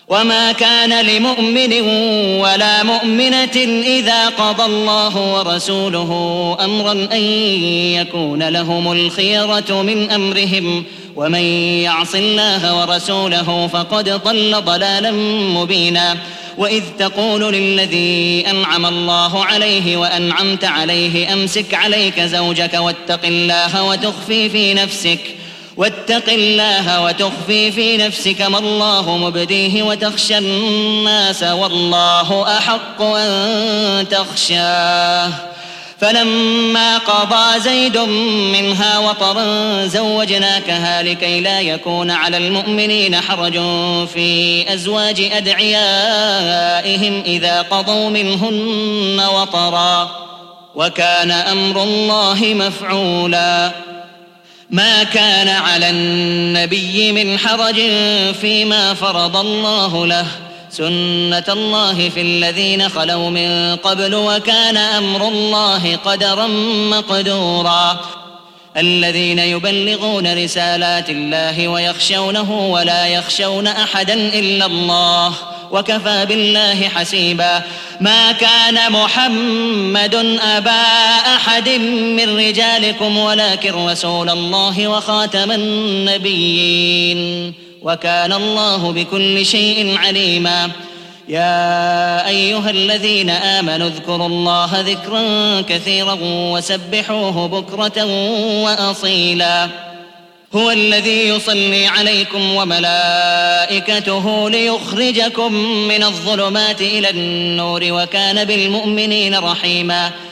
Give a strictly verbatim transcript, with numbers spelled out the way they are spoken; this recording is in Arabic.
وما كان لمؤمن ولا مؤمنة إذا قضى الله ورسوله أمرا أن يكون لهم الخيرة من أمرهم ومن يعص الله ورسوله فقد ضل ضلالا مبينا. وإذ تقول للذي أنعم الله عليه وأنعمت عليه أمسك عليك زوجك واتق الله وتخفي في نفسك واتق الله وتخفي في نفسك ما الله مبديه وتخشى الناس والله أحق أن تخشاه. فلما قضى زيد منها وطرا زوجناكها لكي لا يكون على المؤمنين حرج في أزواج أدعيائهم إذا قضوا منهن وطرا وكان أمر الله مفعولا. ما كان على النبي من حرج فيما فرض الله له سنة الله في الذين خلوا من قبل وكان أمر الله قدرا مقدورا. الذين يبلغون رسالات الله ويخشونه ولا يخشون أحدا إلا الله وكفى بالله حسيبا. ما كان محمد أبا أحد من رجالكم ولكن رسول الله وخاتم النبيين وكان الله بكل شيء عليما. يا أيها الذين آمنوا اذكروا الله ذكرا كثيرا وسبحوه بكرة وأصيلا. هو الذي يصلي عليكم وملائكته ليخرجكم من الظلمات إلى النور وكان بالمؤمنين رحيما.